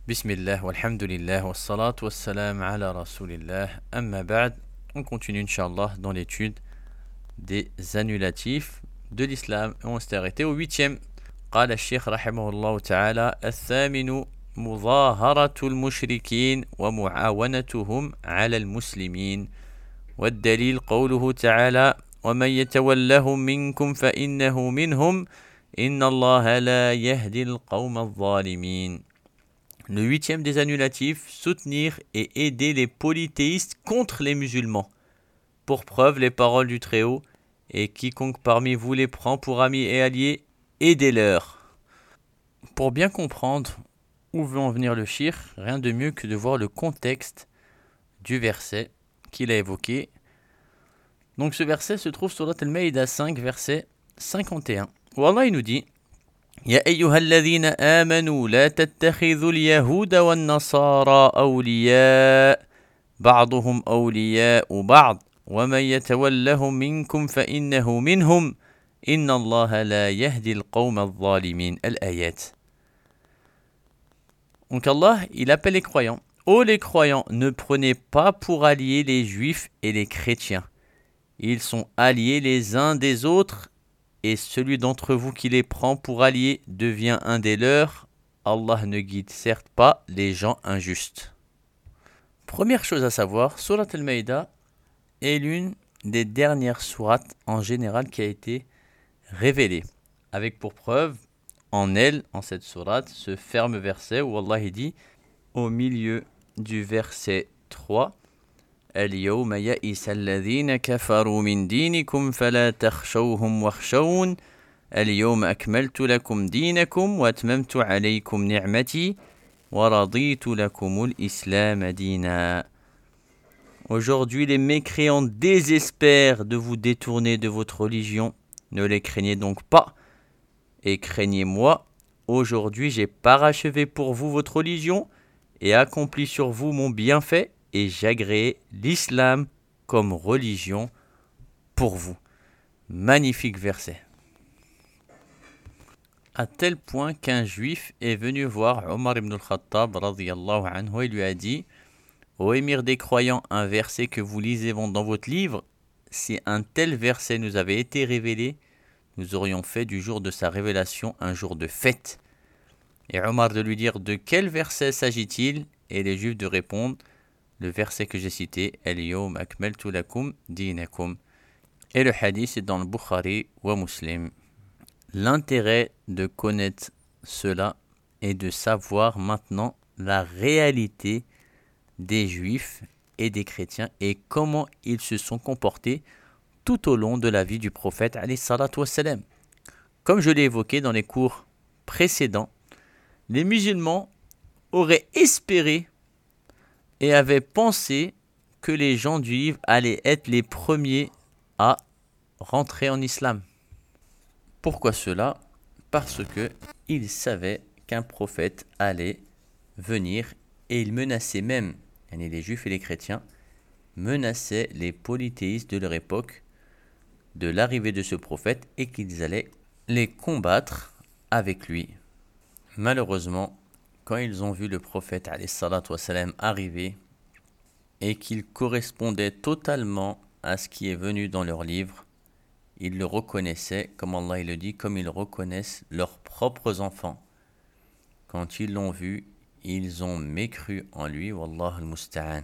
Bismillah, walhamdulillah, wassalatu wassalam ala rasulillah, amma ba'd. On continue, Inch'Allah, dans l'étude des annulatifs de l'islam. Et on s'est arrêté au 8e. قال الشيخ رحمه الله تعالى الثامن مظاهرة المشركين ومعاونتهم على المسلمين والدليل قوله تعالى ومن يتولهم منكم فإنه منهم إن الله لا يهدي القوم الظالمين. Le 8e des annulatifs, soutenir et aider les polythéistes contre les musulmans. Pour preuve, les paroles du Très-Haut, et quiconque parmi vous les prend pour amis et alliés, aidez-leur. Pour bien comprendre où veut en venir le shir, rien de mieux que de voir le contexte du verset qu'il a évoqué. Donc ce verset se trouve sur Surat Al-Maïda 5, verset 51, où Allah il nous dit يا أيها الذين آمنوا لا تتخذوا اليهود والنصارى أولياء بعضهم أولياء بعض ومن يتولهم منكم فإنه منهم إن الله لا يهدي القوم الظالمين. الآيات. Donc Allah, il appelle les croyants. Ô les croyants, ne prenez pas pour alliés les juifs et les chrétiens. Ils sont alliés les uns des autres, et celui d'entre vous qui les prend pour alliés devient un des leurs. Allah ne guide certes pas les gens injustes. Première chose à savoir, Surat Al-Maïda est l'une des dernières sourates en général qui a été révélée. Avec pour preuve, en elle, en cette sourate, ce ferme verset où Allah dit, au milieu du verset 3, اليوم يئس الذين كفروا من دينكم فلا تخشوهم واخشون اليوم أكملت لكم دينكم وأتممت عليكم نعمتي ورضيت لكم الإسلام دينا. Aujourd'hui, les mécréants désespèrent de vous détourner de votre religion. Ne les craignez donc pas, et craignez-moi. Aujourd'hui, j'ai parachevé pour vous votre religion et accompli sur vous mon bienfait, et j'agrée l'islam comme religion pour vous. Magnifique verset. À tel point qu'un juif est venu voir Omar ibn al-Khattab radiyallahu anhu et lui a dit: Ô émir des croyants, un verset que vous lisez dans votre livre, si un tel verset nous avait été révélé, nous aurions fait du jour de sa révélation un jour de fête. Et Omar de lui dire: de quel verset s'agit-il? Et les juifs de répondre: le verset que j'ai cité, Al-Yawm akmaltu lakum dinakum. Et le hadith est dans le Bukhari wa Muslim. L'intérêt de connaître cela est de savoir maintenant la réalité des juifs et des chrétiens et comment ils se sont comportés tout au long de la vie du prophète alayhi salatu wassalam. Comme je l'ai évoqué dans les cours précédents, les musulmans auraient espéré et avaient pensé que les gens du livre allaient être les premiers à rentrer en islam. Pourquoi cela? Parce que ils savaient qu'un prophète allait venir et ils menaçaient même, les juifs et les chrétiens, menaçaient les polythéistes de leur époque de l'arrivée de ce prophète et qu'ils allaient les combattre avec lui. Malheureusement, quand ils ont vu le prophète alayhi salatu wassalam arriver et qu'il correspondait totalement à ce qui est venu dans leur livre, ils le reconnaissaient, comme Allah le dit, comme ils reconnaissent leurs propres enfants. Quand ils l'ont vu, ils ont mécru en lui, wallah al-musta'an.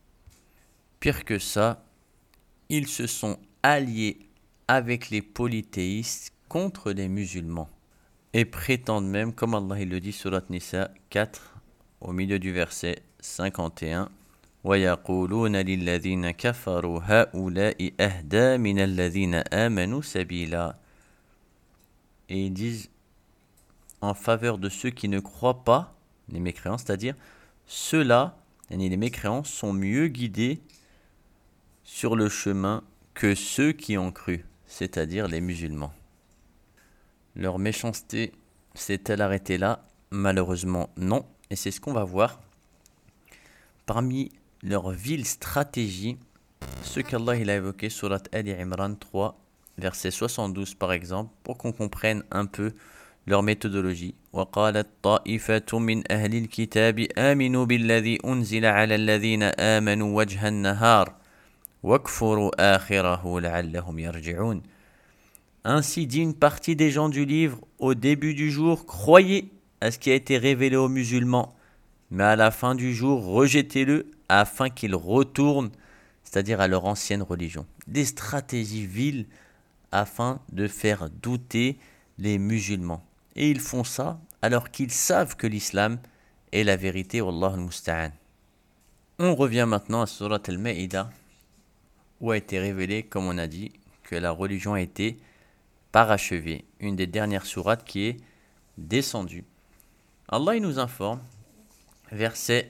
Pire que ça, ils se sont alliés avec les polythéistes contre les musulmans. Et prétendent même, comme Allah le dit sur Surat Nisa 4, au milieu du verset 51, وَيَقُولُونَ لِلَّذِينَ كَفَرُوا هَؤُلَاءِ أَهْدَى مِنَ الَّذِينَ آمَنُوا سَبِيلًا. Et ils disent en faveur de ceux qui ne croient pas, les mécréants, c'est-à-dire ceux-là, les mécréants, sont mieux guidés sur le chemin que ceux qui ont cru, c'est-à-dire les musulmans. Leur méchanceté s'est-elle arrêtée là? Malheureusement non, et c'est ce qu'on va voir. Parmi leurs viles stratégies, ce qu'Allah il a évoqué sur Surat Ali Imran 3, verset 72 par exemple, pour qu'on comprenne un peu leur méthodologie. وقالت طائفة من أهل الكتاب آمنوا بالذي أنزل على الذين آمنوا وجه النهار واكفروا آخره لعلهم يرجعون. Ainsi dit une partie des gens du livre au début du jour, croyez à ce qui a été révélé aux musulmans, mais à la fin du jour, rejetez-le afin qu'ils retournent, c'est-à-dire à leur ancienne religion. Des stratégies viles afin de faire douter les musulmans. Et ils font ça alors qu'ils savent que l'islam est la vérité. Wallahu al-musta'an. On revient maintenant à Surat al-Ma'idah, où a été révélé, comme on a dit, que la religion a été parachevée. Une des dernières sourates qui est descendue. Allah il nous informe, verset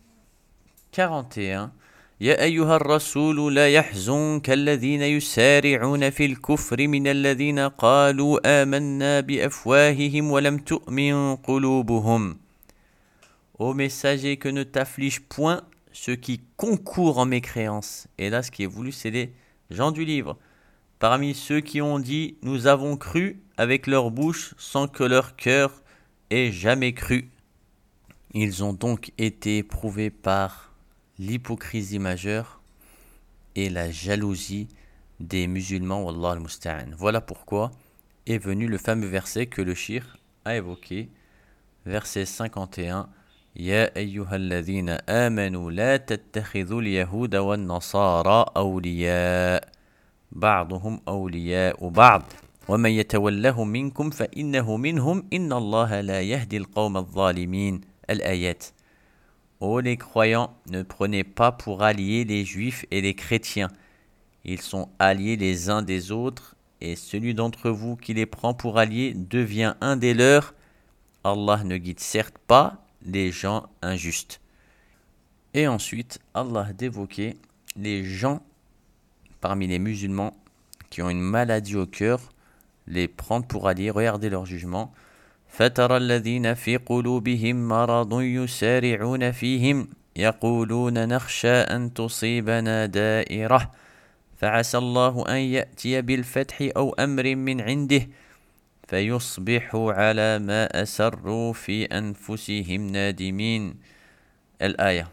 41, يا أيها الرسول لا يحزنك الذين يسارعون في الكفر من الذين قالوا آمنا بأفواههم ولم تؤمن قلوبهم. Ô messager, que ne t'afflige point ceux qui concourent en mécréance. Et là, ce qui est voulu, c'est les gens du livre. Parmi ceux qui ont dit, nous avons cru avec leur bouche sans que leur cœur ait jamais cru. Ils ont donc été éprouvés par l'hypocrisie majeure et la jalousie des musulmans. Wallah al-musta'an. Voilà pourquoi est venu le fameux verset que le cheikh a évoqué, verset 51. يا أيها الذين آمنوا لا تتخذوا اليهود والنصارى أولياء بعضهم أولياء بعض ومن يتولهم منكم فإنه منهم إن الله لا يهدي القوم الظالمين. الآيات. Ô les croyants, ne prenez pas pour alliés les juifs et les chrétiens. Ils sont alliés les uns des autres, et celui d'entre vous qui les prend pour alliés devient un des leurs. Allah ne guide certes pas les gens injustes. Et ensuite, Allah d'évoquer les gens parmi les musulmans qui ont une maladie au cœur, les prendre pour alliés, regarder leur jugement. فترى الذين في قلوبهم مرض يسارعون فيهم يقولون نخشى أن تصيبنا دائرة فعسى الله أن يأتي بالفتح أو أمر من عنده فيصبحوا على ما أسروا في أنفسهم نادمين. الآية.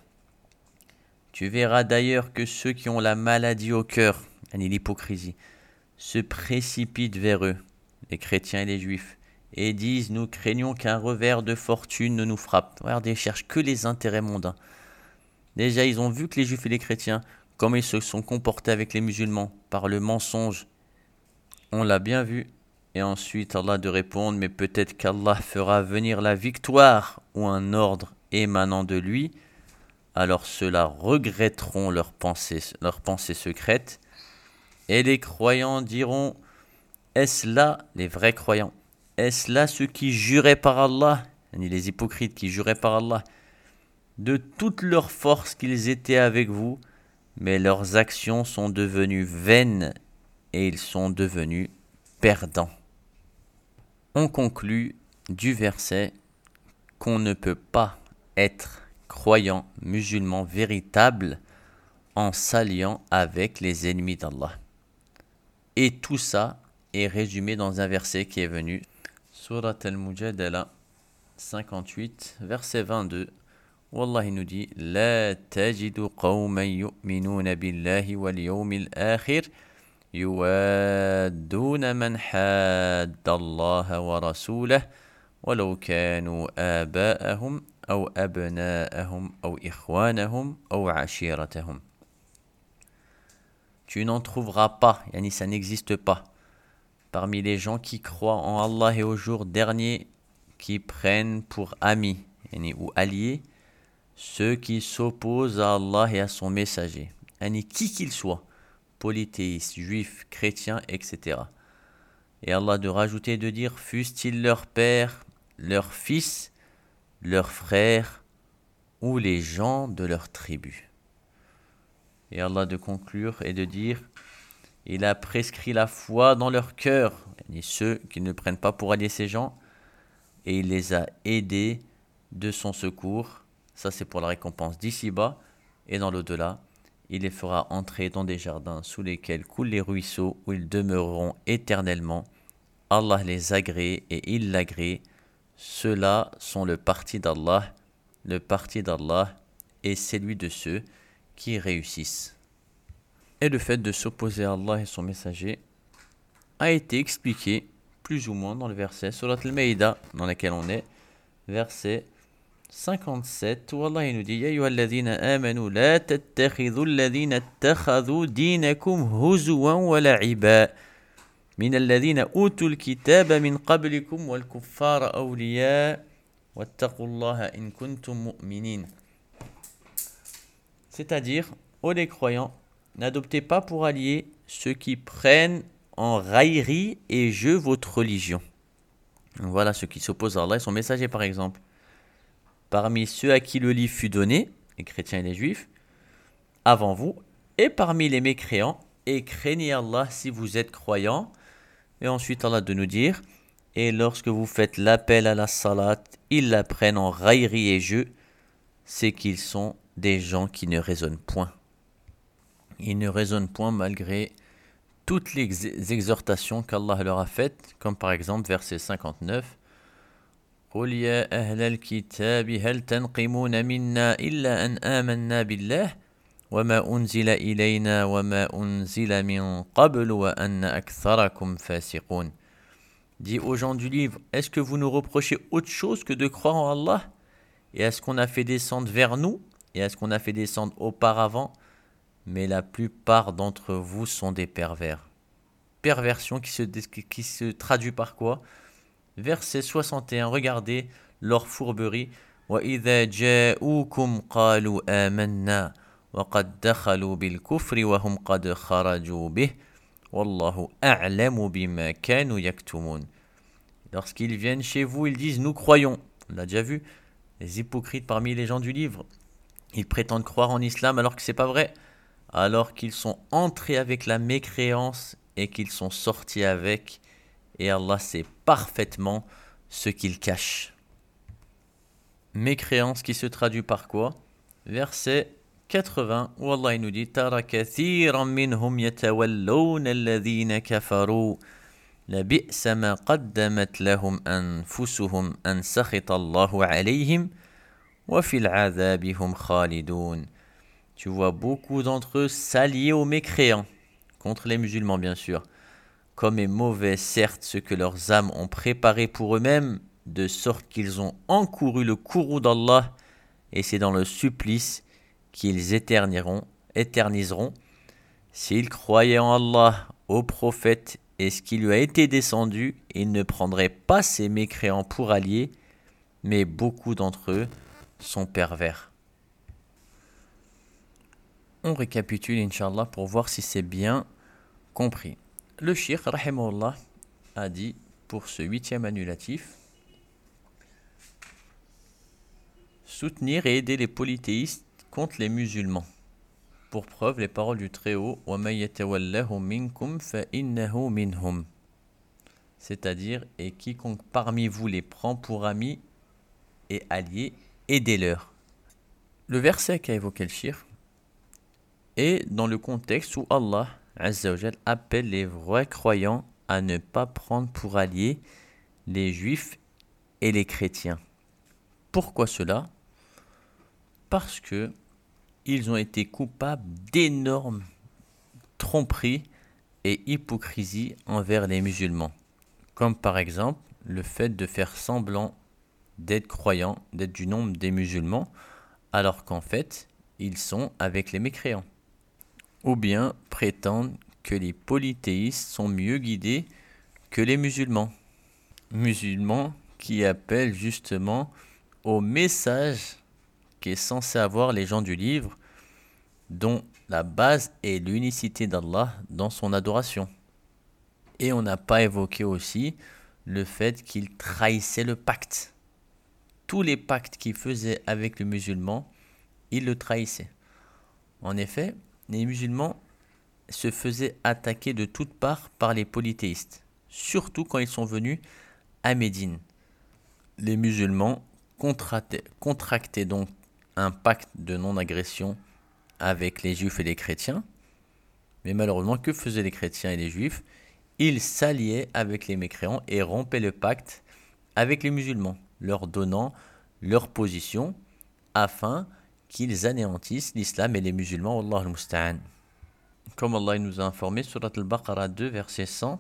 Tu verras d'ailleurs que ceux qui ont la maladie au cœur, l'hypocrisie, se précipitent vers eux, les chrétiens et les juifs, et disent, nous craignons qu'un revers de fortune ne nous frappe. Regardez, ils cherchent que les intérêts mondains. Déjà, ils ont vu que les juifs et les chrétiens, comment ils se sont comportés avec les musulmans, par le mensonge. On l'a bien vu. Et ensuite, Allah de répondre, mais peut-être qu'Allah fera venir la victoire ou un ordre émanant de lui. Alors ceux-là regretteront leurs pensées secrètes. Et les croyants diront, est-ce là les vrais croyants? Est-ce là ceux qui juraient par Allah, les hypocrites qui juraient par Allah, de toute leur force qu'ils étaient avec vous, mais leurs actions sont devenues vaines et ils sont devenus perdants. On conclut du verset qu'on ne peut pas être croyant musulman véritable en s'alliant avec les ennemis d'Allah. Et tout ça est résumé dans un verset qui est venu, Surat al-Mujadala 58, verset 22. Wallah il nous dit La tajidu qawman yu'minuna billahi wal yawmil akhir يوادون من حاد الله ورسوله ولو كانوا آباءهم أو أبناءهم أو إخوانهم أو عشيرتهم. Tu n'en trouveras pas, ça n'existe pas, parmi les gens qui croient en Allah et au jour dernier, qui prennent pour amis ou alliés ceux qui s'opposent à Allah et à son messager, qui qu'ils soient, polythéistes, juifs, chrétiens, etc. Et Allah de rajouter de dire, fussent-ils leur père, leur fils, leurs frères ou les gens de leur tribu. Et Allah de conclure et de dire, il a prescrit la foi dans leur cœur, ceux qui ne prennent pas pour alliés ces gens, et il les a aidés de son secours. Ça c'est pour la récompense d'ici-bas, et dans l'au-delà, il les fera entrer dans des jardins sous lesquels coulent les ruisseaux où ils demeureront éternellement. Allah les agrée et il l'agrée, ceux-là sont le parti d'Allah est celui de ceux qui réussissent. Et le fait de s'opposer à Allah et son messager a été expliqué plus ou moins dans le verset Surat al-Maïda, dans lequel on est, verset 57, où Allah nous dit Ya ayyuhalladhina amanu la tattakhidhu alladhina ittakhadhu dinakum huzuwan wa la'iba min alladhina utul kitaba min qablikum wal kuffara awliya wattaqullaha in kuntum mu'minin. C'est-à-dire, ô les croyants, n'adoptez pas pour alliés ceux qui prennent en raillerie et jeu votre religion. Voilà ceux qui s'opposent à Allah et son messager par exemple. Parmi ceux à qui le livre fut donné, les chrétiens et les juifs, avant vous, et parmi les mécréants, et craignez Allah si vous êtes croyants. Et ensuite Allah de nous dire, et lorsque vous faites l'appel à la salat, ils la prennent en raillerie et jeu, c'est qu'ils sont des gens qui ne raisonnent point. Ils ne raisonnent point malgré toutes les exhortations qu'Allah leur a faites, comme par exemple verset 59. قل يا أهل الكتاب هل تنقمون منا إلا أن آمنا بالله وما أنزل إلينا وما أنزل من قبل وأن أكثركم فاسقون. Dis aux gens du livre, est-ce que vous nous reprochez autre chose que de croire en Allah? Et est-ce qu'on a fait descendre vers nous? Et est-ce qu'on a fait descendre auparavant? Mais la plupart d'entre vous sont des pervers. Perversion qui se traduit par quoi? Verset 61, regardez leur fourberie. وَإِذَا جَاءُوكُمْ قَالُوا آمَنَّا وَقَدْ دَخَلُوا بِالْكُفْرِ وَهُمْ قَدْ خَرَجُوا بِهِ وَاللَّهُ أَعْلَمُ بِمَا كَانُوا يَكْتُمُونَ. Lorsqu'ils viennent chez vous, ils disent nous croyons. On l'a déjà vu, les hypocrites parmi les gens du livre. Ils prétendent croire en islam alors que c'est pas vrai. Alors qu'ils sont entrés avec la mécréance et qu'ils sont sortis avec. Et Allah sait parfaitement ce qu'il cache. Mécréance qui se traduit par quoi? Verset 80 où Allah nous dit Tara kathiran minhum yatawallawna alladhina kafaru labi'sa ma qaddamat lahum anfusuhum an sakhita Allahu alayhim wa fil 'adhabi hum khalidun. Tu vois beaucoup d'entre eux s'allier aux mécréants, contre les musulmans bien sûr. Comme est mauvais certes ce que leurs âmes ont préparé pour eux-mêmes, de sorte qu'ils ont encouru le courroux d'Allah, et c'est dans le supplice qu'ils éterniseront. S'ils croyaient en Allah, au prophète et ce qui lui a été descendu, ils ne prendraient pas ces mécréants pour alliés, mais beaucoup d'entre eux sont pervers. On récapitule, Inch'Allah, pour voir si c'est bien compris. Le Cheikh, rahimahullah, a dit pour ce 8e annulatif, soutenir et aider les polythéistes contre les musulmans. Pour preuve, les paroles du Très-Haut, وَمَن يَتَوَلَّهُ مِنكُمْ فَإِنَّهُ مِنْهُمْ. C'est-à-dire, et quiconque parmi vous les prend pour amis et alliés, aidez-leur. Le verset qu'a évoqué le Cheikh est dans le contexte où Allah Azza wa Jal appelle les vrais croyants à ne pas prendre pour alliés les juifs et les chrétiens. Pourquoi cela? Parce que ils ont été coupables d'énormes tromperies et hypocrisie envers les musulmans. Comme par exemple le fait de faire semblant d'être croyants, d'être du nombre des musulmans, alors qu'en fait, ils sont avec les mécréants. Ou bien prétendent que les polythéistes sont mieux guidés que les musulmans. Musulmans qui appellent justement au message qu'est censé avoir les gens du livre, dont la base est l'unicité d'Allah dans son adoration. Et on n'a pas évoqué aussi le fait qu'ils trahissaient le pacte. Tous les pactes qu'ils faisaient avec les musulmans, ils le trahissaient. En effet, les musulmans se faisaient attaquer de toutes parts par les polythéistes, surtout quand ils sont venus à Médine. Les musulmans contractaient donc un pacte de non-agression avec les juifs et les chrétiens, mais malheureusement, que faisaient les chrétiens et les juifs? Ils s'alliaient avec les mécréants et rompaient le pacte avec les musulmans. leur donnant leur position afin qu'ils anéantissent l'islam et les musulmans. Wallahu al-musta'an. Comme Allah nous a informé, surat al-Baqarah 2, verset 100.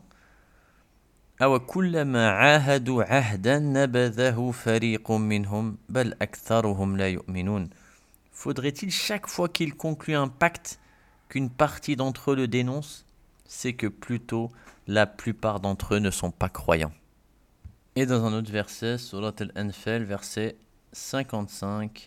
أَوَكُلَّمَا عَاهَدُوا عَهْدًا نَبَذَهُ فَرِيقٌ مِّنْهُمْ بَلْ أَكْثَرُهُمْ لَا يُؤْمِنُونَ. Faudrait-il chaque fois qu'ils concluent un pacte qu'une partie d'entre eux le dénonce? C'est que plutôt la plupart d'entre eux ne sont pas croyants. Et dans un autre verset, surat al-Anfal, verset 55.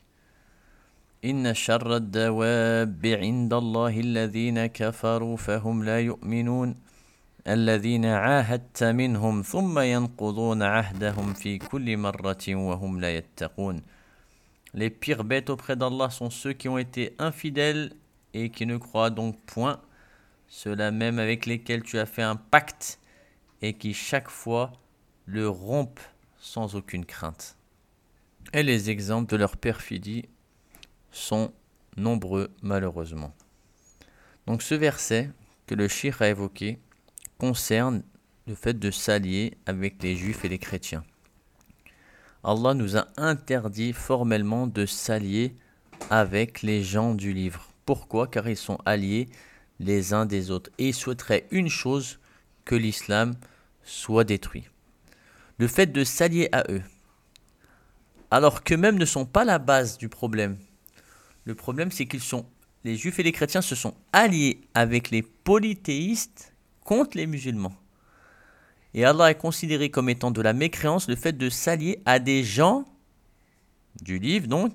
إن شر الدواب عند الله الذين كفروا فهم لا يؤمنون الذين عاهدت منهم ثم ينقضون عهدهم في كل مرة وهم لا يتقون. Les pires bêtes auprès d'Allah sont ceux qui ont été infidèles et qui ne croient donc point, ceux-là même avec lesquels tu as fait un pacte et qui chaque fois le rompent sans aucune crainte. Et les exemples de leur perfidie sont nombreux malheureusement. Donc ce verset que le cheikh a évoqué concerne le fait de s'allier avec les juifs et les chrétiens. Allah nous a interdit formellement de s'allier avec les gens du livre. Pourquoi? Car ils sont alliés les uns des autres et ils souhaiteraient une chose, que l'islam soit détruit. Le fait de s'allier à eux, alors qu'eux-mêmes ne sont pas la base du problème. Le problème, c'est les juifs et les chrétiens se sont alliés avec les polythéistes contre les musulmans. Et Allah a considéré comme étant de la mécréance le fait de s'allier à des gens du livre, donc,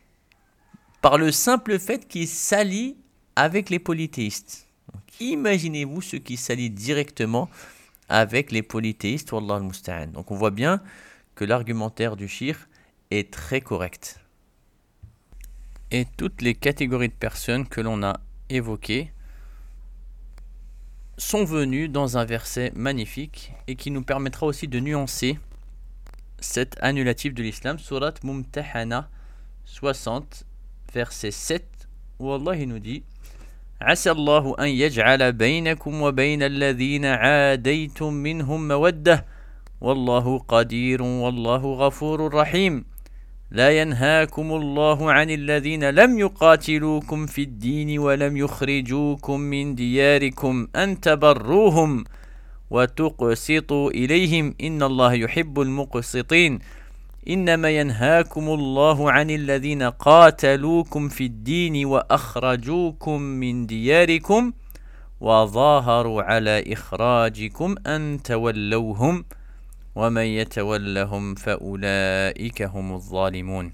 par le simple fait qu'ils s'allient avec les polythéistes. Donc, imaginez-vous ceux qui s'allient directement avec les polythéistes, wallah al-musta'an. Donc on voit bien que l'argumentaire du cheikh est très correct. Et toutes les catégories de personnes que l'on a évoquées sont venues dans un verset magnifique et qui nous permettra aussi de nuancer cet annulatif de l'islam, surat Mumtahana 60, verset 7, où Allah nous dit عسى الله أن يجعل بينكم وبين الذين عاديتم منهم مودة والله قدير والله غفور رحيم لا ينهاكم الله عن الذين لم يقاتلوكم في الدين ولم يخرجوكم من دياركم أن تبروهم وتقسطوا إليهم إن الله يحب المقسطين إنما ينهاكم الله عن الذين قاتلوكم في الدين وأخرجوكم من دياركم وظاهروا على إخراجكم أن تولوهم ومن يتولهم فأولئك هم الظالمون.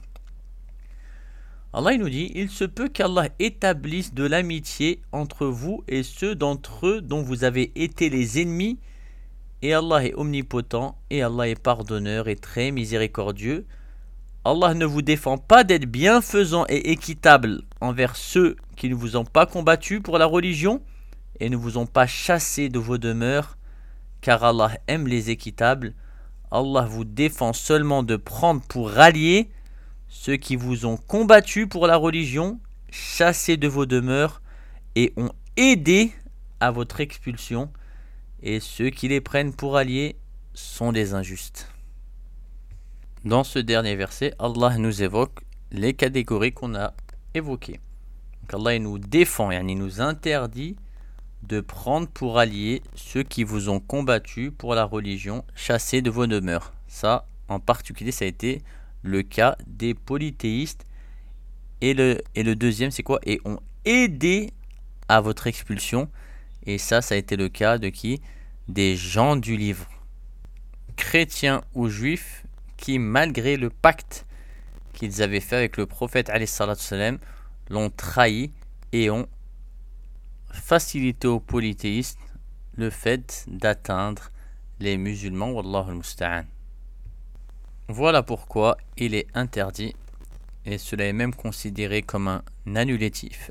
Allah nous dit, il se peut qu'Allah établisse de l'amitié entre vous et ceux d'entre eux dont vous avez été les ennemis, et Allah est omnipotent, et Allah est pardonneur et très miséricordieux. Allah ne vous défend pas d'être bienfaisant et équitable envers ceux qui ne vous ont pas combattu pour la religion et ne vous ont pas chassé de vos demeures, car Allah aime les équitables. Allah vous défend seulement de prendre pour ralliés ceux qui vous ont combattu pour la religion, chassé de vos demeures et ont aidé à votre expulsion, et ceux qui les prennent pour alliés sont des injustes. Dans ce dernier verset, Allah nous évoque les catégories qu'on a évoquées. Donc Allah nous défend, il nous interdit de prendre pour alliés ceux qui vous ont combattu pour la religion, chassés de vos demeures. Ça, en particulier, ça a été le cas des polythéistes. Et le deuxième, c'est quoi? Et ont aidé à votre expulsion. Et ça a été le cas de qui? Des gens du livre, chrétiens ou juifs, qui, malgré le pacte qu'ils avaient fait avec le prophète, l'ont trahi et ont facilité aux polythéistes le fait d'atteindre les musulmans. Wallahu al-musta'an. Voilà pourquoi il est interdit, et cela est même considéré comme un annulatif,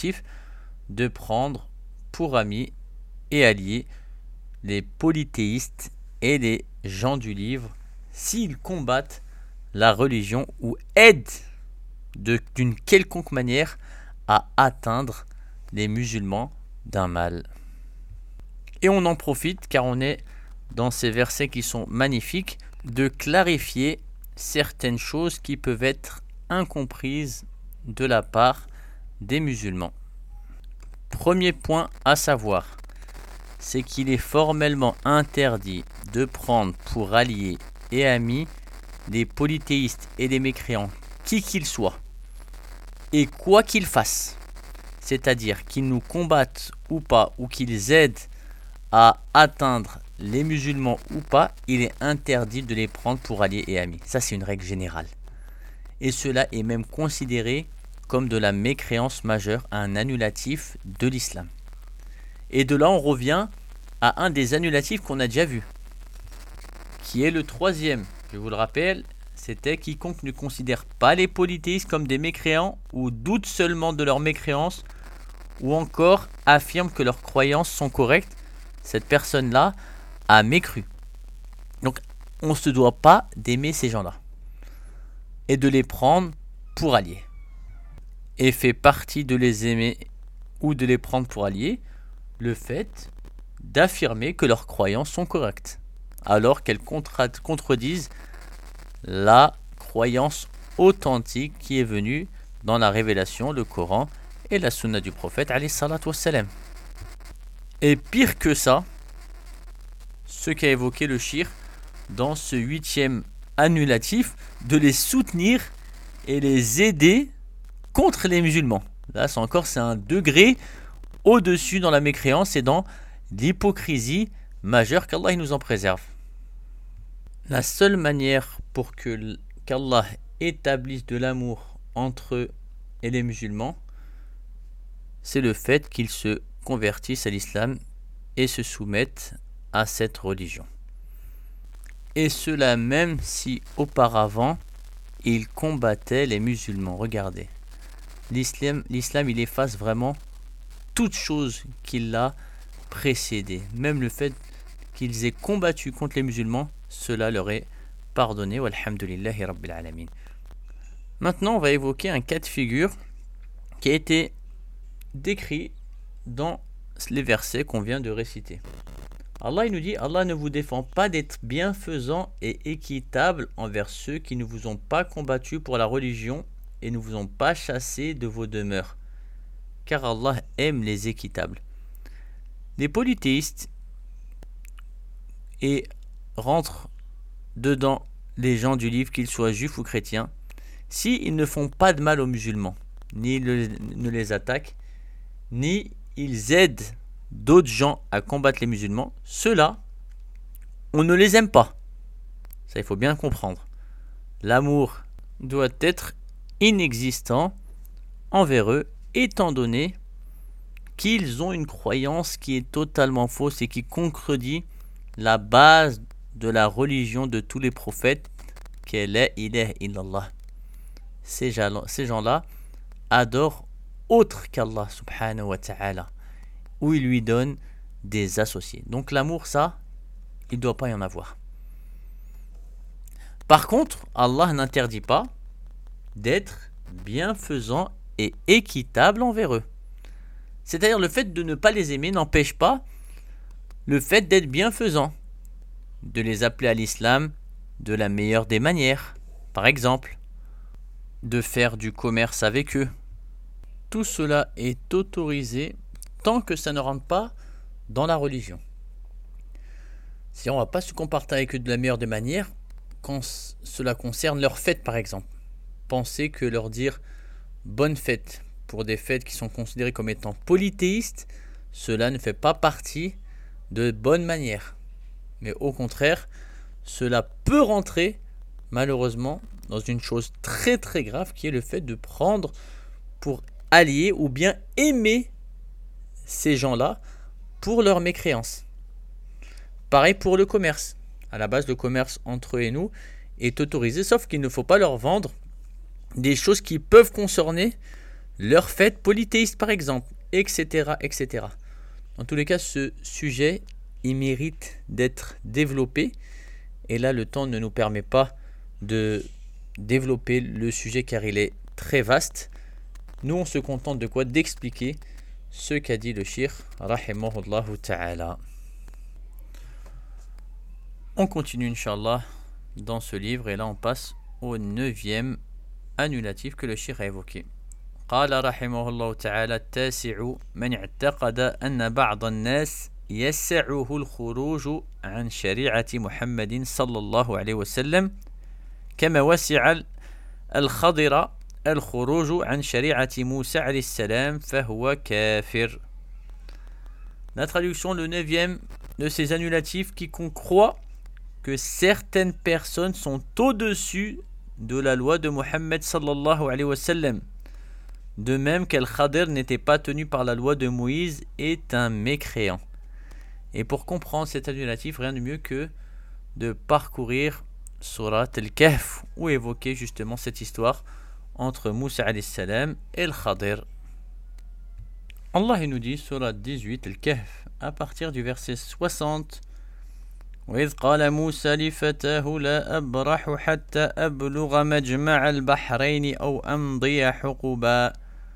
de prendre pour amis et alliés les polythéistes et les gens du livre s'ils combattent la religion ou aident d'une quelconque manière à atteindre les musulmans d'un mal. Et on en profite, car on est dans ces versets qui sont magnifiques, de clarifier certaines choses qui peuvent être incomprises de la part des musulmans. Premier point à savoir, c'est qu'il est formellement interdit de prendre pour alliés et amis les polythéistes et les mécréants, qui qu'ils soient, et quoi qu'ils fassent, c'est-à-dire qu'ils nous combattent ou pas, ou qu'ils aident à atteindre les musulmans ou pas, il est interdit de les prendre pour alliés et amis. Ça, c'est une règle générale. Et cela est même considéré comme de la mécréance majeure, un annulatif de l'islam. Et de là, on revient à un des annulatifs qu'on a déjà vu, qui est le troisième. Je vous le rappelle, c'était quiconque ne considère pas les polythéistes comme des mécréants ou doute seulement de leur mécréance ou encore affirme que leurs croyances sont correctes, cette personne-là a mécru. Donc, on ne se doit pas d'aimer ces gens-là et de les prendre pour alliés. Et fait partie de les aimer ou de les prendre pour alliés le fait d'affirmer que leurs croyances sont correctes, alors qu'elles contredisent la croyance authentique qui est venue dans la révélation, le Coran et la sunna du prophète alayhi salatu wassalam. Et pire que ça, ce qu'a évoqué le shir dans ce 8e annulatif, de les soutenir et les aider contre les musulmans. Là, c'est un degré au-dessus dans la mécréance et dans l'hypocrisie majeure, qu'Allah nous en préserve. La seule manière pour qu'Allah établisse de l'amour entre eux et les musulmans, c'est le fait qu'ils se convertissent à l'islam et se soumettent à cette religion. Et cela même si auparavant ils combattaient les musulmans. Regardez, l'islam il efface vraiment toute chose qui l'a précédé. Même le fait qu'ils aient combattu contre les musulmans, cela leur est pardonné. Walhamdulillahi rabbil alamin. Maintenant, on va évoquer un cas de figure qui a été décrit dans les versets qu'on vient de réciter. Allah il nous dit, Allah ne vous défend pas d'être bienfaisant et équitable envers ceux qui ne vous ont pas combattu pour la religion et ne vous ont pas chassé de vos demeures, car Allah aime les équitables. Les polythéistes et rentrent dedans les gens du livre, qu'ils soient juifs ou chrétiens, s'ils ne font pas de mal aux musulmans, ni ne les attaquent, ni ils aident d'autres gens à combattre les musulmans, ceux-là, on ne les aime pas. Ça, il faut bien comprendre. L'amour doit être inexistant envers eux, étant donné qu'ils ont une croyance qui est totalement fausse et qui contredit la base de la religion de tous les prophètes, qu'est la ilaha illallah. Ces gens-là adorent autre qu'Allah subhanahu wa ta'ala, où ils lui donnent des associés. Donc l'amour, ça, il ne doit pas y en avoir. Par contre, Allah n'interdit pas d'être bienfaisant et équitable envers eux. C'est-à-dire le fait de ne pas les aimer n'empêche pas le fait d'être bienfaisant, de les appeler à l'islam de la meilleure des manières, par exemple, de faire du commerce avec eux. Tout cela est autorisé tant que ça ne rentre pas dans la religion. Si on ne va pas se comporter avec eux de la meilleure des manières quand cela concerne leurs fêtes, par exemple. Pensez que leur dire bonne fête pour des fêtes qui sont considérées comme étant polythéistes, cela ne fait pas partie de bonnes manières. Mais au contraire, cela peut rentrer, malheureusement, dans une chose très très grave qui est le fait de prendre pour allier ou bien aimer ces gens-là pour leur mécréance. Pareil pour le commerce. À la base, le commerce entre eux et nous est autorisé, sauf qu'il ne faut pas leur vendre des choses qui peuvent concerner leur fête polythéiste, par exemple, etc., etc. Dans tous les cas, ce sujet, il mérite d'être développé. Et là, le temps ne nous permet pas de développer le sujet car il est très vaste. Nous, on se contente de quoi? D'expliquer ce qu'a dit le shir, rahimahullahu ta'ala. On continue, Inch'Allah, dans ce livre. Et là, on passe au 9e annulatif que le cheikh a évoqué. قال رحمه الله تعالى التاسع من اعتقد أن بعض الناس يسعه الخروج عن شريعة محمد صلى الله عليه وسلم كما وسع الخضر الخروج عن شريعة موسى عليه السلام فهو كافر. La traduction, le 9e de ces annulatifs, quiconque croit que certaines personnes sont au-dessus de la loi de Mohammed sallallahu alayhi wa sallam, de même qu'Al-Khadir n'était pas tenu par la loi de Moïse, est un mécréant. Et pour comprendre cet annulatif, rien de mieux que de parcourir Surat Al-Kahf, où évoquer justement cette histoire entre Moussa alayhi salam et Al-Khadir. Allah nous dit, Surat 18 Al-Kahf, à partir du verset 60, وإذ قال موسى لفتاه لا أبرح حتى أبلغ مجمع البحرين أو أمضي حقبا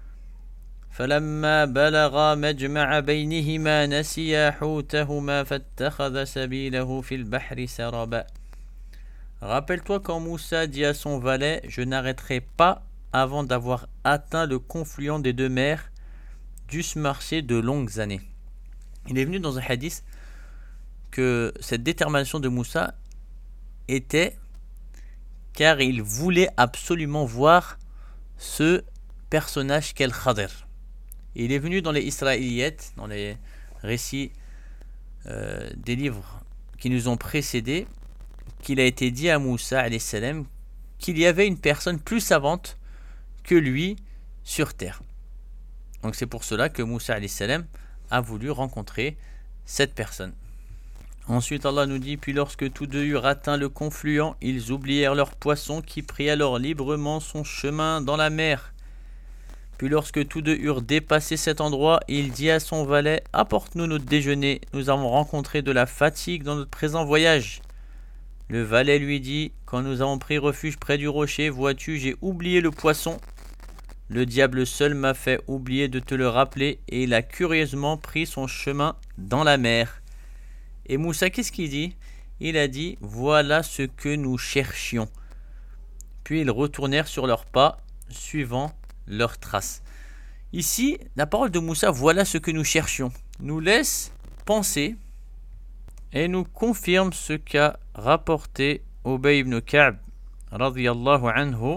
فلما بلغا مجمع بينهما نسيا حوتهما فاتخذ سبيله في البحر سربا. Rappelle-toi quand Moussa dit à son valet, je n'arrêterai pas avant d'avoir atteint le confluent des deux mers, dussent marcher de longues années. Il est venu dans un hadith que cette détermination de Moussa était car il voulait absolument voir ce personnage qu'est Khadir. Il est venu dans les Israéliyettes, dans les récits des livres qui nous ont précédés, qu'il a été dit à Moussa alayhi salam qu'il y avait une personne plus savante que lui sur terre. Donc c'est pour cela que Moussa alayhi salam a voulu rencontrer cette personne. Ensuite Allah nous dit, puis lorsque tous deux eurent atteint le confluent, ils oublièrent leur poisson qui prit alors librement son chemin dans la mer. Puis lorsque tous deux eurent dépassé cet endroit, il dit à son valet, apporte-nous notre déjeuner, nous avons rencontré de la fatigue dans notre présent voyage. Le valet lui dit, quand nous avons pris refuge près du rocher, vois-tu, j'ai oublié le poisson. Le diable seul m'a fait oublier de te le rappeler, et il a curieusement pris son chemin dans la mer. Et Moussa, qu'est-ce qu'il dit? Il a dit, voilà ce que nous cherchions. Puis ils retournèrent sur leurs pas, suivant leurs traces. Ici, la parole de Moussa, voilà ce que nous cherchions, nous laisse penser et nous confirme ce qu'a rapporté Ubay ibn Ka'b, radiyallahu anhu,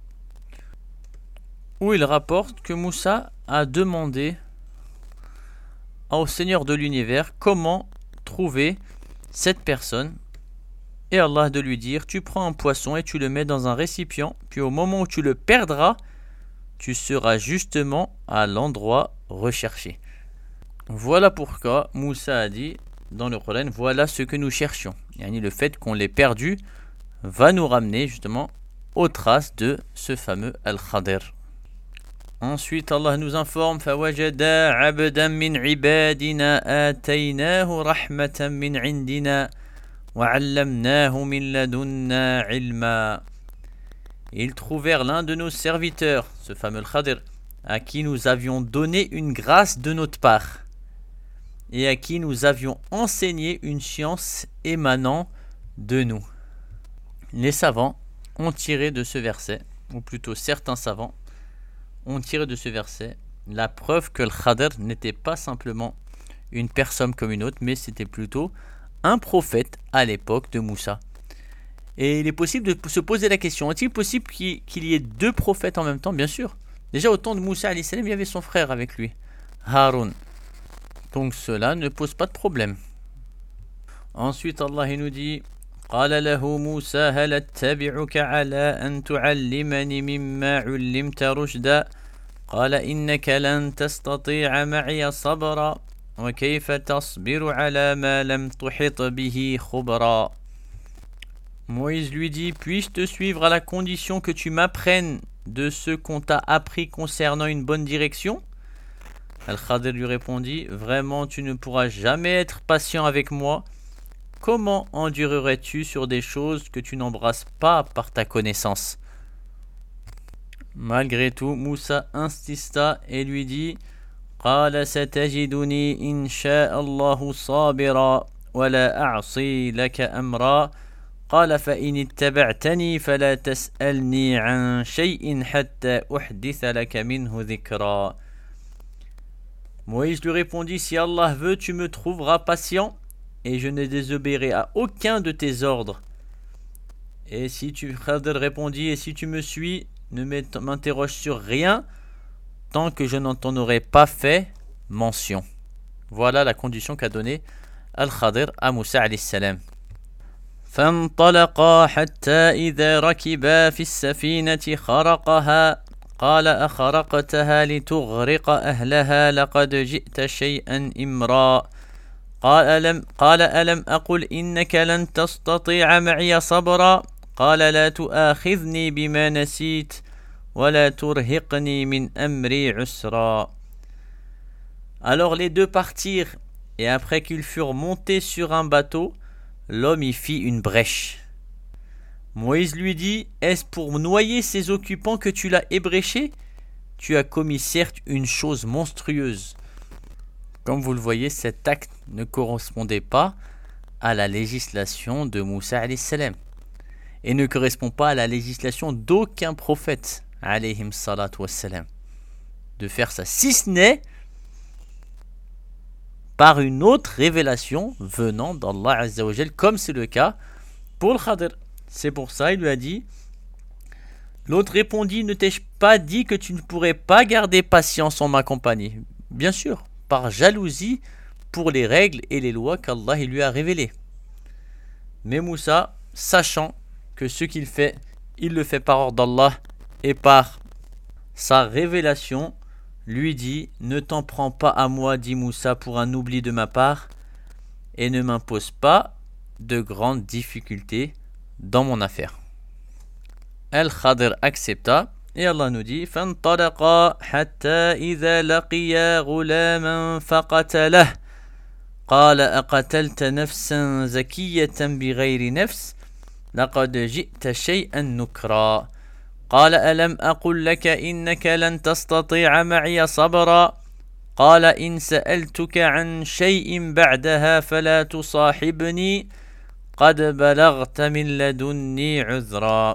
où il rapporte que Moussa a demandé au Seigneur de l'univers comment trouver cette personne, et Allah de lui dire, tu prends un poisson et tu le mets dans un récipient, puis au moment où tu le perdras, tu seras justement à l'endroit recherché. Voilà pourquoi Moussa a dit dans le Coran, voilà ce que nous cherchions. Yani le fait qu'on l'ait perdu va nous ramener justement aux traces de ce fameux Al-Khadir. Ensuite, Allah nous informe فَوَجَدَا عَبْدًا مِنْ عِبَادِنَا آتَيْنَاهُ رَحْمَةً مِنْ عِنْدِنَا وَعَلَّمْنَاهُ مِنْ لَدُنَّا عِلْمًا. Ils trouvèrent l'un de nos serviteurs, ce fameux Khadir, à qui nous avions donné une grâce de notre part et à qui nous avions enseigné une science émanant de nous. Les savants ont tiré de ce verset, ou plutôt certains savants, ont tiré de ce verset la preuve que le Khadir n'était pas simplement une personne comme une autre, mais c'était plutôt un prophète à l'époque de Moussa. Et il est possible de se poser la question, est-il possible qu'il y ait deux prophètes en même temps? Bien sûr. Déjà au temps de Moussa alayhi salam, il y avait son frère avec lui, Haroun. Donc cela ne pose pas de problème. Ensuite Allah nous dit, قال له موسى هل اتبعك على أن تعلمني مما علمت رشدا قال إنك لن تستطيع معي صبرا وكيف تصبر على ما لم تحط به خبرا. Moïse lui dit, puis-je te suivre à la condition que tu m'apprennes de ce qu'on t'a appris concernant une bonne direction? Al-Khadir lui répondit, vraiment tu ne pourras jamais être patient avec moi. Comment endurerais-tu sur des choses que tu n'embrasses pas par ta connaissance? Malgré tout, Moussa insista et lui dit, قال ستجدني إن شاء الله صابرا ولا أعصي لك أمرا قال فإن اتبعتني فلا تسألني عن شيء حتى أحدث لك منه ذكرا. Moïse lui répondit, si Allah veut, tu me trouveras patient et je ne désobéirai à aucun de tes ordres. Et si Khadir répondit, et si tu me suis, ne m'interroge sur rien tant que je n'en t'en aurai pas fait mention. Voilà la condition qu'a donnée Al-Khadir à Moussa alayhi salam. فانطلقا حتى إذا ركبا في السفينة خرقها قال أخرقتها لتغرق أهلها لقد جئت شيئا إمرا قال ألم أقل إنك لن تستطيع معي صبرا قال لا تؤاخذني بما نسيت ولا ترهقني من أمري عسرا. Alors les deux partirent, et après qu'ils furent montés sur un bateau, l'homme y fit une brèche. Moïse lui dit, est-ce pour noyer ses occupants que tu l'as ébréché? Tu as commis certes une chose monstrueuse. Comme vous le voyez, cet acte ne correspondait pas à la législation de Moussa alayhi salam et ne correspond pas à la législation d'aucun prophète alayhi salatu wassalam de faire ça, si ce n'est par une autre révélation venant d'Allah Azza wa Jal, comme c'est le cas pour le Khadir. C'est pour ça il lui a dit, l'autre répondit, ne t'ai-je pas dit que tu ne pourrais pas garder patience en ma compagnie? Bien sûr, par jalousie pour les règles et les lois qu'Allah il lui a révélées. Mais Moussa, sachant que ce qu'il fait, il le fait par ordre d'Allah et par sa révélation, lui dit, ne t'en prends pas à moi, dit Moussa, pour un oubli de ma part, et ne m'impose pas de grandes difficultés dans mon affaire. Al-Khadir accepta, et Allah nous dit, فانطلقا حتى إذا لقيا غلاما فقتله قال أقتلت نفسا زكية بغير نفس لقد جئت شيئا نكرا قال ألم أقل لك إنك لن تستطيع معي صبرا قال إن سألتك عن شيء بعدها فلا تصاحبني قد بلغت من لدني عذرا.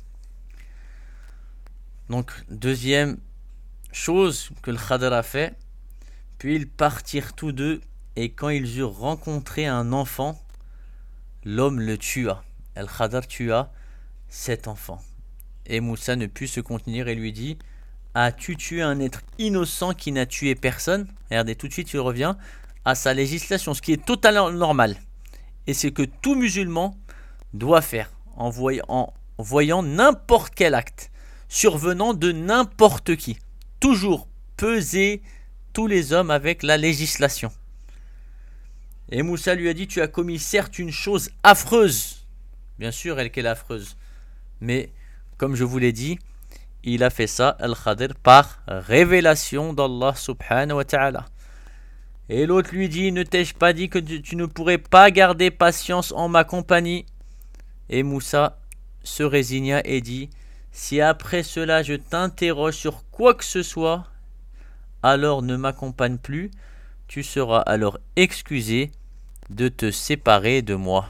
Donc, deuxième chose que le Khadir a fait, puis ils partirent tous deux, et quand ils eurent rencontré un enfant, l'homme le tua. Al-Khadir tua cet enfant. Et Moussa ne put se contenir et lui dit, as-tu tué un être innocent qui n'a tué personne? Regardez, tout de suite il revient à sa législation, ce qui est totalement normal. Et c'est que tout musulman doit faire en voyant n'importe quel acte survenant de n'importe qui. Toujours peser tous les hommes avec la législation. Et Moussa lui a dit, tu as commis certes une chose affreuse. Bien sûr, elle qu'elle est affreuse. Mais, comme je vous l'ai dit, il a fait ça, Al-Khadir, par révélation d'Allah subhanahu wa ta'ala. Et l'autre lui dit, ne t'ai-je pas dit que tu ne pourrais pas garder patience en ma compagnie? Et Moussa se résigna et dit, si après cela je t'interroge sur quoi que ce soit, alors ne m'accompagne plus, tu seras alors excusé de te séparer de moi.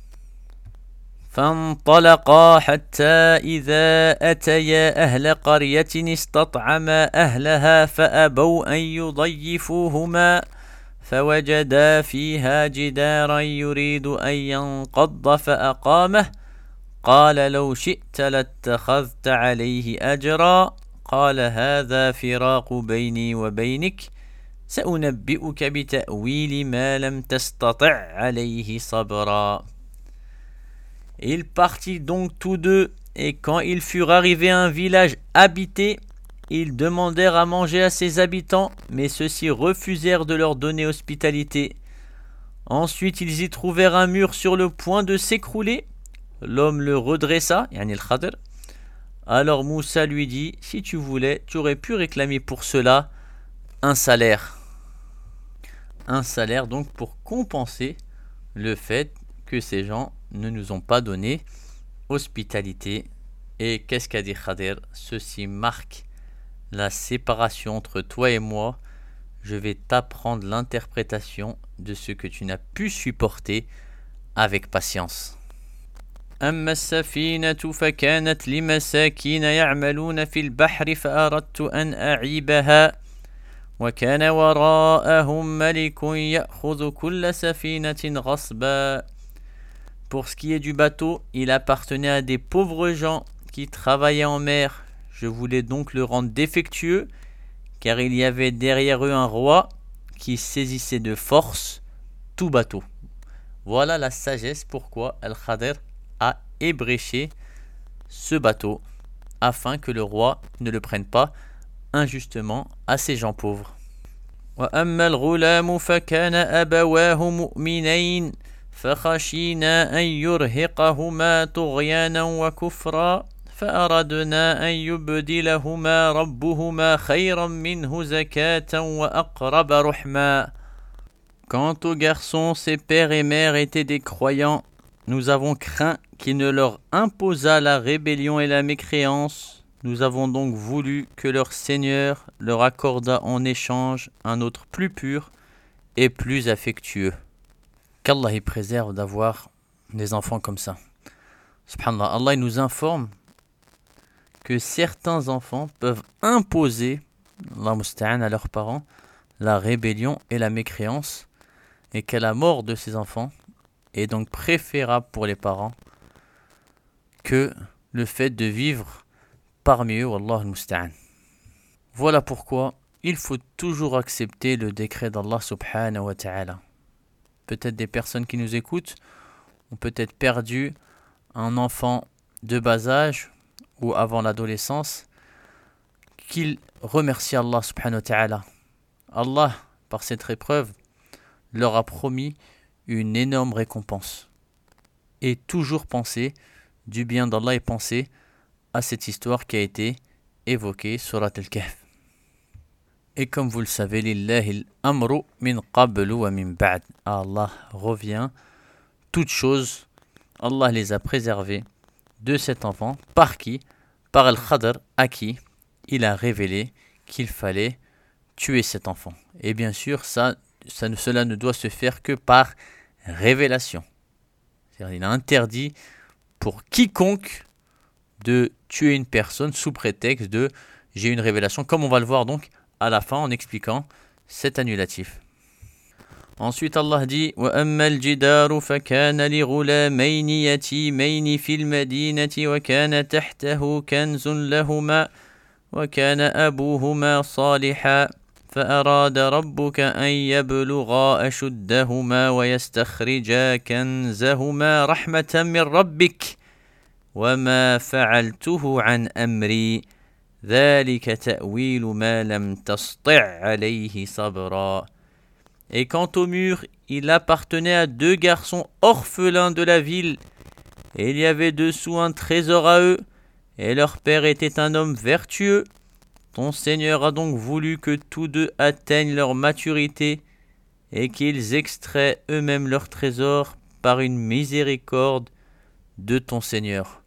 فانطلقا حتى إذا أتيا أهل قرية استطعما أهلها فأبوا أن يضيفوهما فوجدا فيها جدارا يريد أن ينقض فأقامه قال لو شئت لاتخذت عليه أجرا قال هذا فراق بيني وبينك سأنبئك بتأويل ما لم تستطع عليه صبرا. Ils partirent donc tous deux, et quand ils furent arrivés à un village habité, ils demandèrent à manger à ses habitants, mais ceux-ci refusèrent de leur donner hospitalité. Ensuite, ils y trouvèrent un mur sur le point de s'écrouler. L'homme le redressa, yani al-Khadir. Alors Moussa lui dit, si tu voulais, tu aurais pu réclamer pour cela un salaire. Un salaire donc pour compenser le fait que ces gens ne nous ont pas donné hospitalité. Et qu'est-ce qu'a dit Khadir? Ceci marque la séparation entre toi et moi. Je vais t'apprendre l'interprétation de ce que tu n'as pu supporter avec patience. أما السفينة فكانت لمساكين يعملون في البحر فأردت أن أعيبها وكان وراءهم ملك يأخذ كل سفينة غصبا. Pour ce qui est du bateau, il appartenait à des pauvres gens qui travaillaient en mer. Je voulais donc le rendre défectueux, car il y avait derrière eux un roi qui saisissait de force tout bateau. Voilà la sagesse pourquoi Al-Khadir a ébréché ce bateau, afin que le roi ne le prenne pas injustement à ces gens pauvres. وأما الغلام فكان أبواه مؤمنين فخشينا أن يرهقهما طغيانا وكفرا فأردنا أن يبدلهما ربهما خيرا منه زكاة وأقرب رحما. Quant aux garçons, ses pères et mères étaient des croyants. Nous avons craint qu'il ne leur imposât la rébellion et la mécréance. Nous avons donc voulu que leur Seigneur leur accordât en échange un autre plus pur et plus affectueux. Qu'Allah y préserve d'avoir des enfants comme ça. Subhanallah, Allah il nous informe que certains enfants peuvent imposer, Allah musta'an, à leurs parents, la rébellion et la mécréance, et qu'à la mort de ces enfants est donc préférable pour les parents que le fait de vivre parmi eux, Wallah al-Musta'an. Voilà pourquoi il faut toujours accepter le décret d'Allah subhanahu wa ta'ala. Peut-être des personnes qui nous écoutent ont peut-être perdu un enfant de bas âge ou avant l'adolescence, qu'ils remercient Allah subhanahu wa ta'ala. Allah, par cette épreuve, leur a promis une énorme récompense. Et toujours penser du bien d'Allah et penser à cette histoire qui a été évoquée sur Surat Al-Kahf. Et comme vous le savez, lillahi al-amru min qablu wa min ba'd. Allah revient toutes choses. Allah les a préservées de cet enfant. Par qui? Par Al-Khadr, à qui il a révélé qu'il fallait tuer cet enfant. Et bien sûr, cela ne doit se faire que par révélation. C'est-à-dire, il a interdit pour quiconque de tuer une personne sous prétexte de « j'ai une révélation », comme on va le voir donc à la fin en expliquant cet annulatif. Ensuite, Allah dit « وَأَمَّا الْجِدَارُ فَكَانَ لِغُلَامَيْنِ يَتِيمَيْنِ فِي الْمَدِينَةِ وَكَانَ تَحْتَهُ كَنْزٌ لَهُمَا وَكَانَ أَبُوهُمَا صَالِحًا فأراد ربك أن يبلغا أشدهما ويستخرجا كنزهما رحمة من ربك وما فعلته عن أمري ذلك تأويل ما لم تسطع عليه صبرا. Et quant au mur, il appartenait à deux garçons orphelins de la ville, et il y avait dessous un trésor à eux, et leur père était un homme vertueux. Ton Seigneur a donc voulu que tous deux atteignent leur maturité et qu'ils extraient eux-mêmes leur trésor par une miséricorde de ton Seigneur.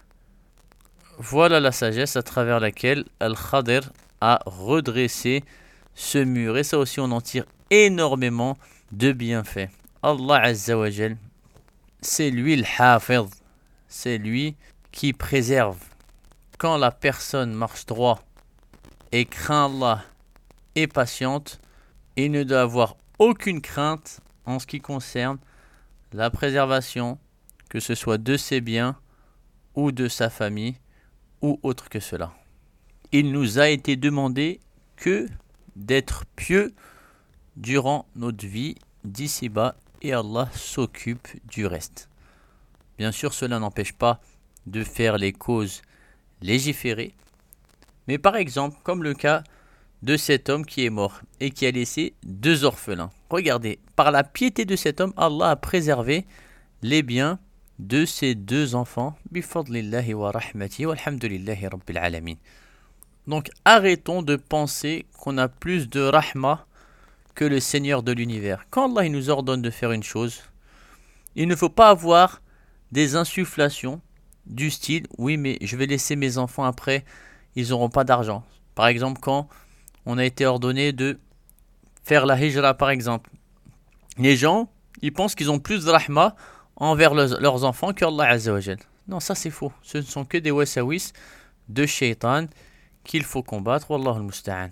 Voilà la sagesse à travers laquelle Al-Khadir a redressé ce mur. Et ça aussi, on en tire énormément de bienfaits. Allah Azza wa Jal, c'est lui le Hafid, c'est lui qui préserve. Quand la personne marche droit et craint Allah et patiente, il ne doit avoir aucune crainte en ce qui concerne la préservation, que ce soit de ses biens ou de sa famille ou autre que cela. Il nous a été demandé que d'être pieux durant notre vie d'ici-bas et Allah s'occupe du reste. Bien sûr, cela n'empêche pas de faire les causes légiférées, mais par exemple, comme le cas de cet homme qui est mort et qui a laissé deux orphelins. Regardez, par la piété de cet homme, Allah a préservé les biens de ces deux enfants. Bifadlillahi wa rahmati walhamdulillahi rabbil alamin. Donc arrêtons de penser qu'on a plus de rahma que le Seigneur de l'univers. Quand Allah il nous ordonne de faire une chose, il ne faut pas avoir des insufflations du style « oui mais je vais laisser mes enfants après, ils n'auront pas d'argent ». Par exemple, quand on a été ordonné de faire la hijra par exemple, les gens ils pensent qu'ils ont plus de rahma envers leurs enfants que Allah Azza wa Jal. Non, ça c'est faux. Ce ne sont que des wasawis de shaitan qu'il faut combattre. Wallahu al-musta'an.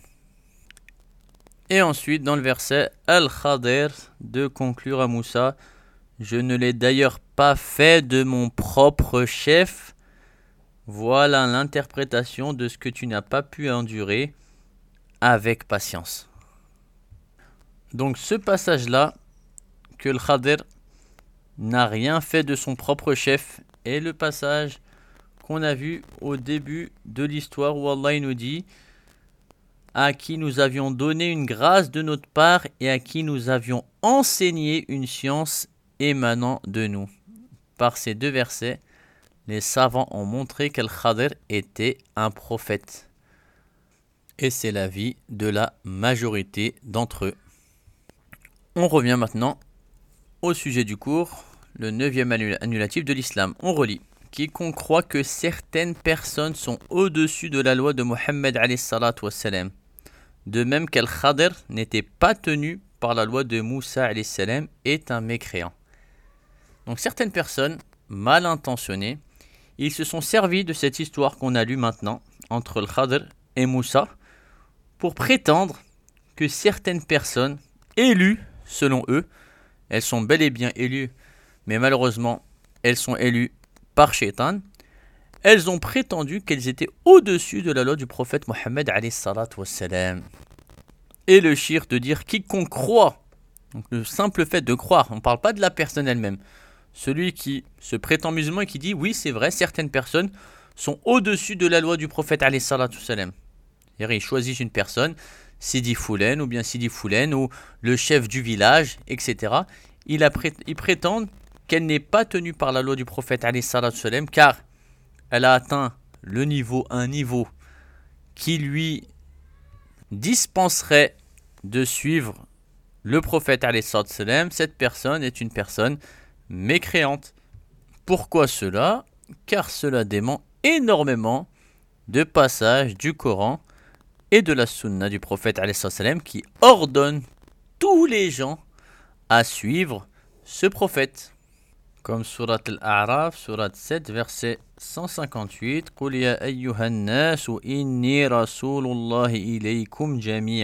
Et ensuite, dans le verset Al-Khadir, de conclure à Moussa, je ne l'ai d'ailleurs pas fait de mon propre chef. Voilà l'interprétation de ce que tu n'as pas pu endurer avec patience. Donc ce passage-là, que le Khadir n'a rien fait de son propre chef, est le passage qu'on a vu au début de l'histoire où Allah nous dit à qui nous avions donné une grâce de notre part et à qui nous avions enseigné une science émanant de nous. Par ces deux versets, les savants ont montré qu'Al-Khadir était un prophète. Et c'est l'avis de la majorité d'entre eux. On revient maintenant au sujet du cours, le 9e annulatif de l'islam. On relit. Quiconque croit que certaines personnes sont au-dessus de la loi de Mohammed alayhi salatu wassalam, de même qu'Al-Khadir n'était pas tenu par la loi de Moussa alayhi salam, est un mécréant. Donc certaines personnes mal intentionnées, ils se sont servis de cette histoire qu'on a lue maintenant entre Al-Khadir et Moussa pour prétendre que certaines personnes élues selon eux, elles sont bel et bien élues, mais malheureusement elles sont élues par Shaitan, elles ont prétendu qu'elles étaient au-dessus de la loi du prophète Mohammed alayhi salatu wassalam. Et le shirk de dire quiconque croit, donc le simple fait de croire, on ne parle pas de la personne elle-même, celui qui se prétend musulman et qui dit oui c'est vrai, certaines personnes sont au-dessus de la loi du prophète alayhi salatu wassalam. C'est-à-dire ils choisissent une personne, Sidi Foulen ou bien Sidi Foulen ou le chef du village, etc. Ils prétendent qu'elle n'est pas tenue par la loi du prophète alayhi salatu wassalam car elle a atteint un niveau qui lui dispenserait de suivre le prophète alayhi salatu wassalam. Cette personne est une personne mécréante. Pourquoi cela? Car cela dément énormément de passages du Coran et de la sunna du prophète alayhi salatu wassalam qui ordonne tous les gens à suivre ce prophète. Comme surat Al-A'raf, surat 7, verset 158. « Qul ya ayyuhan nasu inni rasulullahi ilaykum jami'a »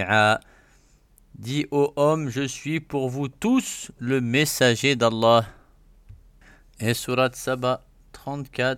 Dis ô hommes, je suis pour vous tous le messager d'Allah. Et surat Saba 34,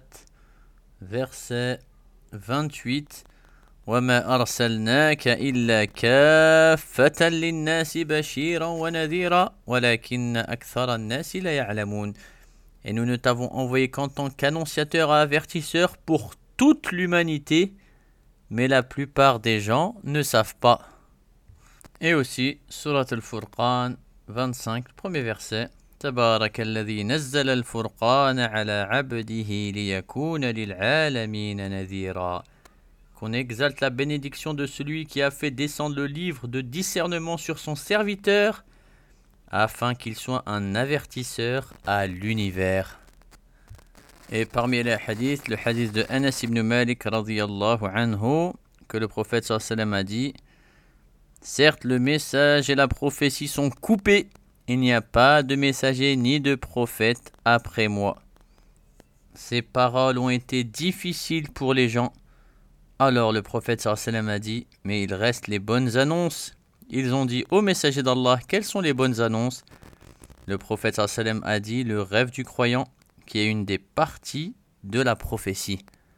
verset 28. وَمَا أَرْسَلْنَاكَ إِلَّا كَافَّةً لِلنَّاسِ بَشِيرًا وَنَذِيرًا وَلَكِنَّ أَكْثَرَ النَّاسِ لَا يَعْلَمُونَ. Et nous ne t'avons envoyé qu'en tant qu'annonciateur et avertisseur pour toute l'humanité, mais la plupart des gens ne savent pas. Et aussi, Surat Al-Furqan 25, premier verset. تبارك الذي نزل الفرقان على عبده ليكون للعالمين نذيرا. Qu'on exalte la bénédiction de celui qui a fait descendre le livre de discernement sur son serviteur, afin qu'il soit un avertisseur à l'univers. Et parmi les hadiths, le hadith de Anas ibn Malik radiyallahu anhu, que le prophète sallallahu alayhi wa sallam a dit: certes, le message et la prophétie sont coupés, il n'y a pas de messager ni de prophète après moi. Ces paroles ont été difficiles pour les gens. Alors le prophète sallallahu alayhi wa sallam a dit: mais il reste les bonnes annonces. Ils ont dit: ô messager d'Allah, quelles sont les bonnes annonces? Le prophète sallallahu alayhi wa sallam a dit: le rêve du croyant, qui est une des parties de la prophétie.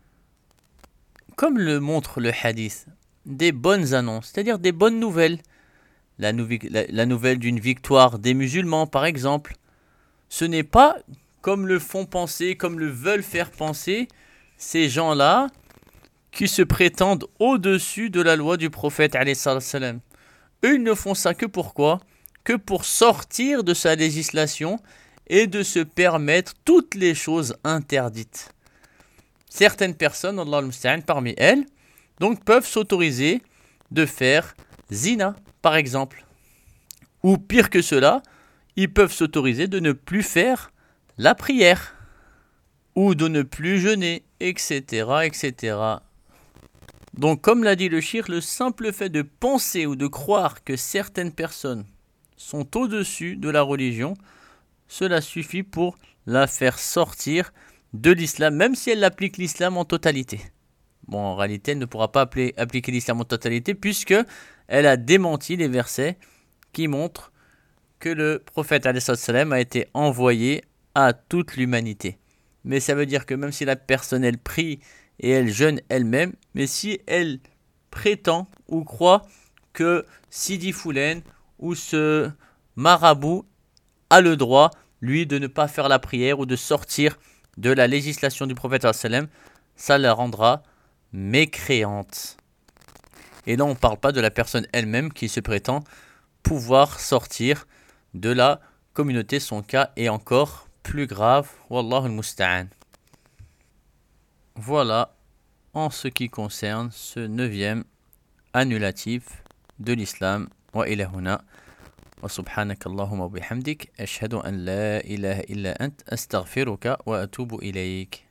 Comme le montre le hadith, des bonnes annonces, c'est-à-dire des bonnes nouvelles. La nouvelle d'une victoire des musulmans, par exemple. Ce n'est pas comme le font penser, comme le veulent faire penser ces gens-là qui se prétendent au-dessus de la loi du prophète alayhi salam. Eux, ils ne font ça que pourquoi? Que pour sortir de sa législation et de se permettre toutes les choses interdites. Certaines personnes, Allah al-Musta'an, parmi elles, donc peuvent s'autoriser de faire zina, par exemple. Ou pire que cela, ils peuvent s'autoriser de ne plus faire la prière. Ou de ne plus jeûner, etc., etc. Donc, comme l'a dit le shirk, le simple fait de penser ou de croire que certaines personnes sont au-dessus de la religion, cela suffit pour la faire sortir de l'islam, même si elle applique l'islam en totalité. Bon, en réalité, elle ne pourra pas appliquer l'islam en totalité, puisque elle a démenti les versets qui montrent que le prophète ﷺ a été envoyé à toute l'humanité. Mais ça veut dire que même si la personne, elle prie et elle jeûne elle-même, mais si elle prétend ou croit que Sidi Foulen ou ce marabout a le droit, lui, de ne pas faire la prière ou de sortir de la législation du prophète ﷺ, ça la rendra mécréante. Et là, on ne parle pas de la personne elle-même qui se prétend pouvoir sortir de la communauté. Son cas est encore plus grave. Wallahu al-musta'an. Voilà en ce qui concerne ce 9e annulatif de l'islam. Wa ila huna. Wa subhanaka Allahumma bihamdik. Ashhadu an la ilaha illa ant. Astaghfiruka wa atubu ilayk.